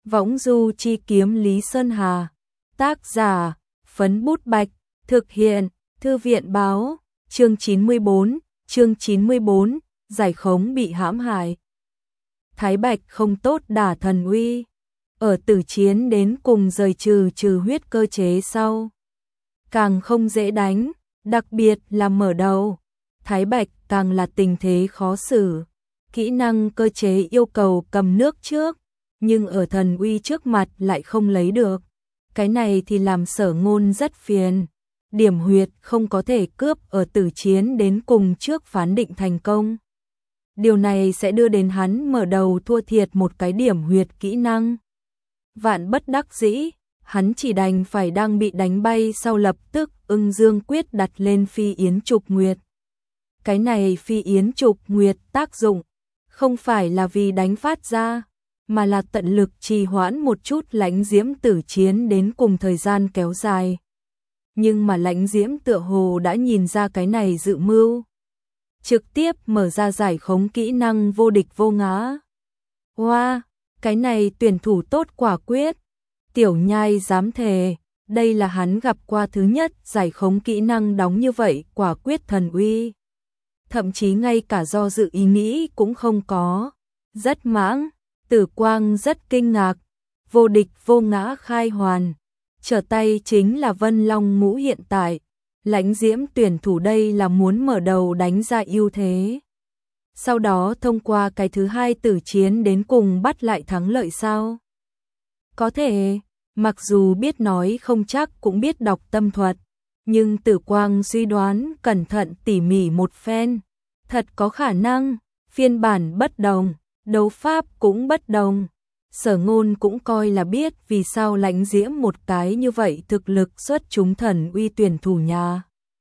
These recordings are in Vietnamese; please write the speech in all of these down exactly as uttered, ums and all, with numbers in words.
Võng du chi kiếm Lý Sơn Hà. Tác giả, Phấn Bút Bạch. Thực hiện, Thư viện báo. Chương chín mươi bốn, chương chín mươi bốn, giải khống bị hãm hại. Thái Bạch không tốt đả thần uy. Ở tử chiến đến cùng rời trừ trừ huyết cơ chế sau. Càng không dễ đánh, đặc biệt là mở đầu. Thái Bạch càng là tình thế khó xử. Kỹ năng cơ chế yêu cầu cầm nước trước, nhưng ở thần uy trước mặt lại không lấy được. Cái này thì làm Sở Ngôn rất phiền. Điểm huyệt không có thể cướp ở tử chiến đến cùng trước phán định thành công. Điều này sẽ đưa đến hắn mở đầu thua thiệt một cái điểm huyệt kỹ năng. Vạn bất đắc dĩ, hắn chỉ đành phải đang bị đánh bay sau lập tức Ưng Dương Quyết đặt lên Phi Yến Trục Nguyệt. Cái này Phi Yến Trục Nguyệt tác dụng không phải là vì đánh phát ra, mà là tận lực trì hoãn một chút Lãnh Diễm tử chiến đến cùng thời gian kéo dài. Nhưng mà Lãnh Diễm tựa hồ đã nhìn ra cái này dự mưu. Trực tiếp mở ra giải khống kỹ năng vô địch vô ngã. Wow, cái này tuyển thủ tốt quả quyết. Tiểu Nhai dám thề, đây là hắn gặp qua thứ nhất giải khống kỹ năng đóng như vậy quả quyết thần uy. Thậm chí ngay cả do dự ý nghĩ cũng không có. Rất mãng, Tử Quang rất kinh ngạc. Vô địch vô ngã khai hoàn. Trở tay chính là Vân Long Ngũ hiện tại. Lãnh Diễm tuyển thủ đây là muốn mở đầu đánh ra ưu thế. Sau đó thông qua cái thứ hai tử chiến đến cùng bắt lại thắng lợi sao? Có thể, mặc dù biết nói không chắc cũng biết đọc tâm thuật, nhưng Tử Quang suy đoán cẩn thận tỉ mỉ một phen. Thật có khả năng, phiên bản bất đồng, đấu pháp cũng bất đồng. Sở Ngôn cũng coi là biết vì sao Lãnh Diễm một cái như vậy thực lực xuất chúng thần uy tuyển thủ nhà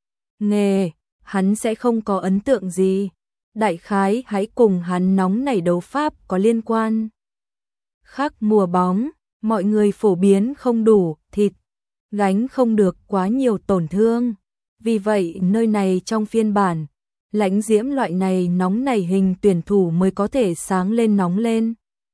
nghề, hắn sẽ không có ấn tượng gì. Đại khái hãy cùng hắn nóng nảy đấu pháp có liên quan. Khác mùa bóng, mọi người phổ biến không đủ thịt, gánh không được quá nhiều tổn thương. Vì vậy nơi này trong phiên bản, Lãnh Diễm loại này nóng nảy hình tuyển thủ mới có thể sáng lên nóng lên.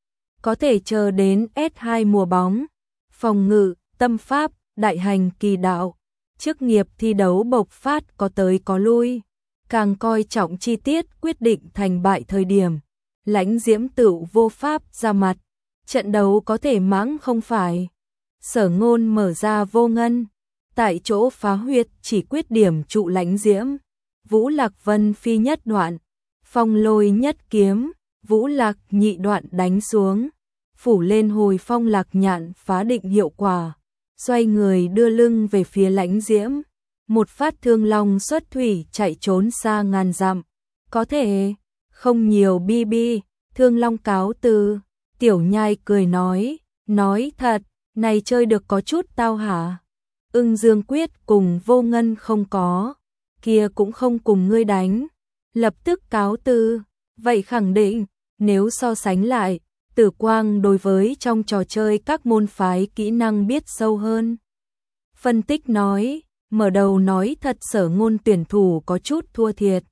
Có thể chờ đến S hai mùa bóng, phòng ngự, tâm pháp, đại hành kỳ đạo, chức nghiệp thi đấu bộc phát có tới có lui, càng coi trọng chi tiết quyết định thành bại thời điểm. Lãnh Diễm tự vô pháp ra mặt, trận đấu có thể mãng không phải. Sở Ngôn mở ra vô ngân, tại chỗ phá huyệt chỉ quyết điểm trụ Lãnh Diễm. Vũ Lạc Vân phi nhất đoạn, phong lôi nhất kiếm, Vũ Lạc nhị đoạn đánh xuống, phủ lên hồi phong lạc nhạn phá định hiệu quả, xoay người đưa lưng về phía Lãnh Diễm, một phát thương long xuất thủy chạy trốn xa ngàn dặm. Có thể, không nhiều bi bi, thương long cáo từ. Tiểu Nhai cười nói, nói thật, này chơi được có chút tao hả? Ưng Dương Quyết cùng vô ngân không có, kia cũng không cùng ngươi đánh. Lập tức cáo từ, vậy khẳng định, nếu so sánh lại, Tử Quang đối với trong trò chơi các môn phái kỹ năng biết sâu hơn. Phân tích nói, mở đầu nói thật Sở Ngôn tuyển thủ có chút thua thiệt.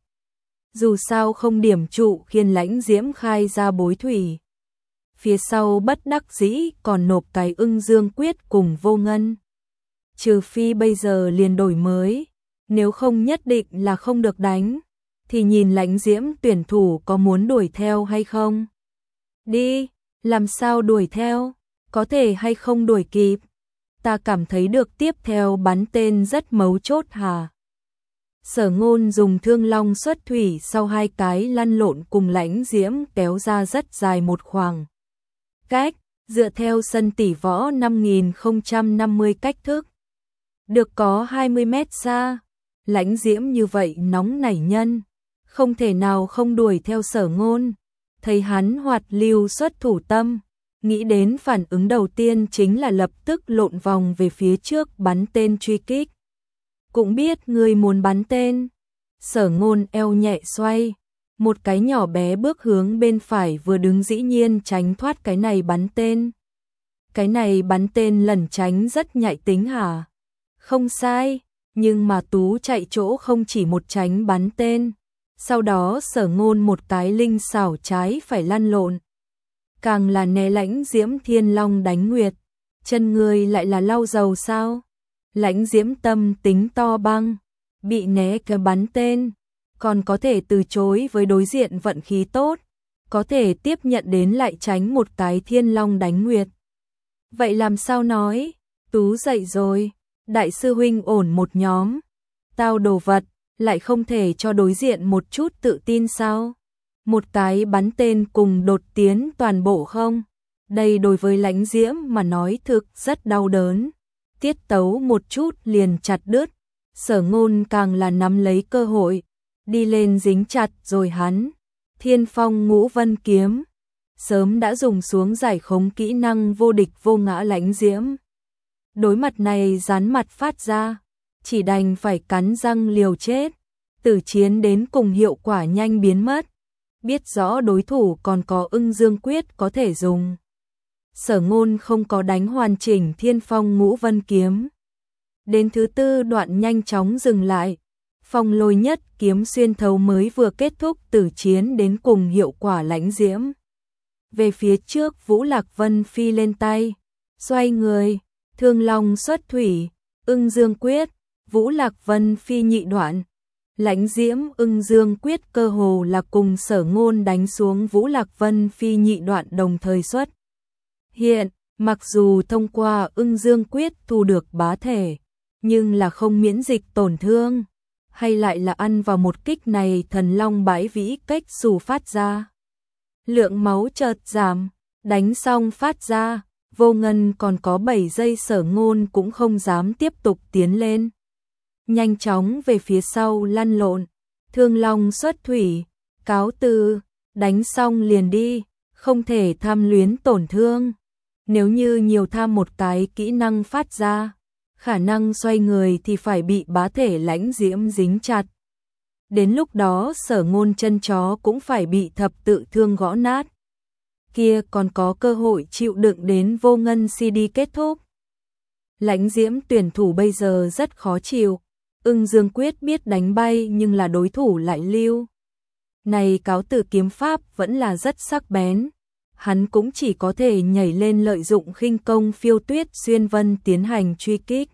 Dù sao không điểm trụ khiến Lãnh Diễm khai ra bối thủy. Phía sau bất đắc dĩ còn nộp cái Ưng Dương Quyết cùng vô ngân. Trừ phi bây giờ liền đổi mới, nếu không nhất định là không được đánh. Thì nhìn Lãnh Diễm tuyển thủ có muốn đuổi theo hay không? Đi, làm sao đuổi theo? Có thể hay không đuổi kịp? Ta cảm thấy được tiếp theo bắn tên rất mấu chốt hả? Sở Ngôn dùng thương long xuất thủy sau hai cái lăn lộn cùng Lãnh Diễm kéo ra rất dài một khoảng cách, dựa theo sân tỷ võ năm nghìn không trăm năm mươi cách thức. Được có hai mươi mét xa, Lãnh Diễm như vậy nóng nảy nhân, không thể nào không đuổi theo Sở Ngôn. Thấy hắn hoạt lưu xuất thủ tâm, nghĩ đến phản ứng đầu tiên chính là lập tức lộn vòng về phía trước bắn tên truy kích. Cũng biết ngươi muốn bắn tên. Sở Ngôn eo nhẹ xoay, một cái nhỏ bé bước hướng bên phải vừa đứng dĩ nhiên tránh thoát cái này bắn tên. Cái này bắn tên lẩn tránh rất nhạy tính hả? Không sai, nhưng mà Tú chạy chỗ không chỉ một tránh bắn tên. Sau đó Sở Ngôn một cái linh xảo trái phải lăn lộn. càng là né Lãnh Diễm Thiên Long đánh nguyệt. Chân người lại là lau dầu sao? Lãnh Diễm tâm tính to băng, bị né cái bắn tên, còn có thể từ chối với đối diện vận khí tốt, có thể tiếp nhận đến lại tránh một cái Thiên Long đánh nguyệt. Vậy làm sao nói? Tú dậy rồi, đại sư huynh ổn một nhóm, tao đồ vật, lại không thể cho đối diện một chút tự tin sao? Một cái bắn tên cùng đột tiến toàn bộ không? Đây đối với Lãnh Diễm mà nói thực rất đau đớn. Tiết tấu một chút liền chặt đứt, Sở Ngôn càng là nắm lấy cơ hội, đi lên dính chặt rồi hắn. Thiên Phong Ngũ Vân kiếm, sớm đã dùng xuống giải khống kỹ năng vô địch vô ngã Lãnh Diễm. Đối mặt này dán mặt phát ra, chỉ đành phải cắn răng liều chết, tử chiến đến cùng hiệu quả nhanh biến mất. Biết rõ đối thủ còn có Ưng Dương Quyết có thể dùng. Sở Ngôn không có đánh hoàn chỉnh Thiên Phong Ngũ Vân kiếm. Đến thứ tư đoạn nhanh chóng dừng lại. Phong Lôi Nhất kiếm xuyên thấu mới vừa kết thúc tử chiến đến cùng hiệu quả Lãnh Diễm. Về phía trước Vũ Lạc Vân phi lên tay, xoay người, Thương Long xuất thủy, Ưng Dương Quyết, Vũ Lạc Vân phi nhị đoạn. Lãnh Diễm Ưng Dương Quyết cơ hồ là cùng Sở Ngôn đánh xuống Vũ Lạc Vân phi nhị đoạn đồng thời xuất. Hiện, mặc dù thông qua Ưng Dương Quyết thu được bá thể, nhưng là không miễn dịch tổn thương, hay lại là ăn vào một kích này Thần Long Bãi Vĩ cách xù phát ra. Lượng máu chợt giảm, đánh xong phát ra, Vô Ngân còn có bảy giây Sở Ngôn cũng không dám tiếp tục tiến lên. Nhanh chóng về phía sau lăn lộn, Thương Long xuất thủy, cáo từ, đánh xong liền đi, không thể tham luyến tổn thương. Nếu như nhiều tham một cái kỹ năng phát ra, khả năng xoay người thì phải bị bá thể Lãnh Diễm dính chặt. Đến lúc đó Sở Ngôn chân chó cũng phải bị thập tự thương gõ nát. Kia còn có cơ hội chịu đựng đến Vô Ngân xê đê kết thúc. Lãnh Diễm tuyển thủ bây giờ rất khó chịu. Ưng Dương Quyết biết đánh bay nhưng là đối thủ lại lưu. Này cáo từ kiếm pháp vẫn là rất sắc bén. Hắn cũng chỉ có thể nhảy lên lợi dụng khinh công phiêu tuyết xuyên vân tiến hành truy kích.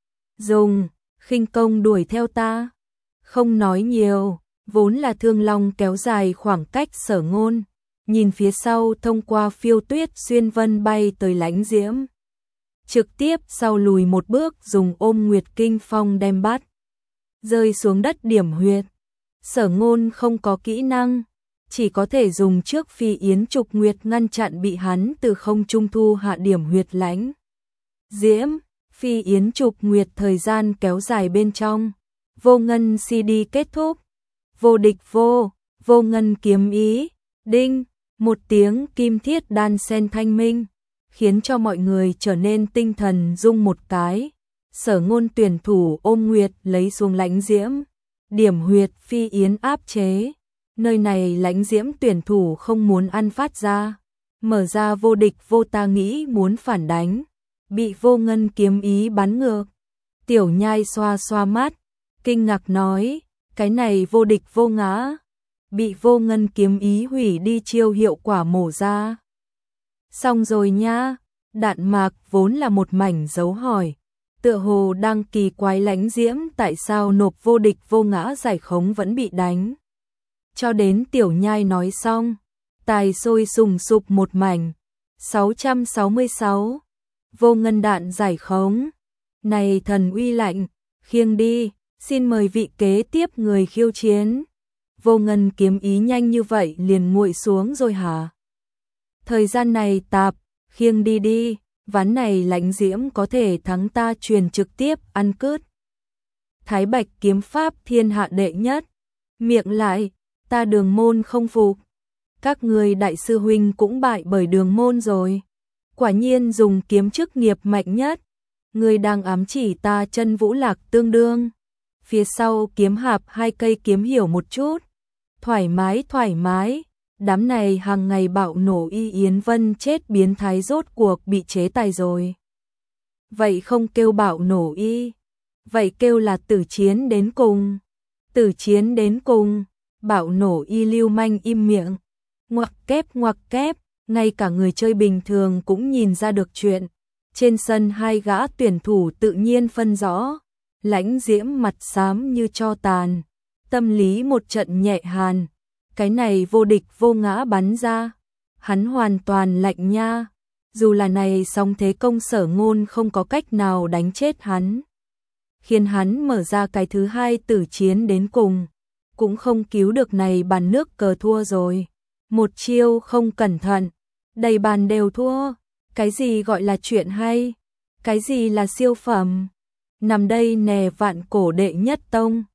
Dùng khinh công đuổi theo ta. Không nói nhiều, vốn là Thương Long kéo dài khoảng cách Sở Ngôn. Nhìn phía sau thông qua phiêu tuyết xuyên vân bay tới Lãnh Diễm. Trực tiếp sau lùi một bước dùng ôm Nguyệt Kinh Phong đem bắt. Rơi xuống đất điểm huyệt. Sở Ngôn không có kỹ năng, chỉ có thể dùng trước phi yến trục nguyệt ngăn chặn bị hắn từ không trung thu hạ điểm huyệt Lãnh Diễm. Phi yến trục nguyệt thời gian kéo dài bên trong. Vô Ngân xê đê kết thúc. Vô địch vô, Vô Ngân kiếm ý, đinh, một tiếng kim thiết đan sen thanh minh, khiến cho mọi người trở nên tinh thần rung một cái. Sở Ngôn tuyển thủ ôm nguyệt lấy xuống Lãnh Diễm. Điểm huyệt phi yến áp chế. Nơi này Lãnh Diễm tuyển thủ không muốn ăn phát ra. Mở ra vô địch vô ta nghĩ muốn phản đánh. Bị Vô Ngân kiếm ý bắn ngược. Tiểu Nhai xoa xoa mắt, kinh ngạc nói, cái này vô địch vô ngã. Bị Vô Ngân kiếm ý hủy đi chiêu hiệu quả mổ ra. Xong rồi nha. Đạn mạc vốn là một mảnh dấu hỏi. Tựa hồ đang kỳ quái Lãnh Diễm tại sao nộp vô địch vô ngã giải khống vẫn bị đánh. Cho đến Tiểu Nhai nói xong, tài sôi sùng sục một mảnh. sáu trăm sáu mươi sáu. Vô Ngân đạn giải khống. Này thần uy lạnh, khiêng đi, xin mời vị kế tiếp người khiêu chiến. Vô Ngân kiếm ý nhanh như vậy liền nguội xuống rồi hả? Thời gian này tạp, khiêng đi đi, ván này Lãnh Diễm có thể thắng ta truyền trực tiếp ăn cướp. Thái Bạch kiếm pháp thiên hạ đệ nhất. Miệng lại, ta Đường Môn không phục. Các người đại sư huynh cũng bại bởi Đường Môn rồi. Quả nhiên dùng kiếm chức nghiệp mạnh nhất. Người đang ám chỉ ta chân Vũ Lạc tương đương. Phía sau kiếm hạp hai cây kiếm hiểu một chút. Thoải mái thoải mái. Đám này hàng ngày bạo nổ Y Yến Vân chết biến thái rốt cuộc bị chế tài rồi. Vậy không kêu bạo nổ y. Vậy kêu là tử chiến đến cùng. Tử chiến đến cùng. Bạo nổ y lưu manh im miệng. Ngoặc kép ngoặc kép. ngay cả người chơi bình thường cũng nhìn ra được chuyện. Trên sân hai gã tuyển thủ tự nhiên phân rõ, Lãnh Diễm mặt xám như tro tàn, tâm lý một trận nhẹ hàn, cái này vô địch vô ngã bắn ra, hắn hoàn toàn lạnh nha, dù là này song thế công Sở Ngôn không có cách nào đánh chết hắn, khiến hắn mở ra cái thứ hai tử chiến đến cùng, cũng không cứu được này bàn nước cờ thua rồi. Một chiêu không cẩn thận, đầy bàn đều thua. Cái gì gọi là chuyện hay? Cái gì là siêu phẩm? Nằm đây nè vạn cổ đệ nhất tông.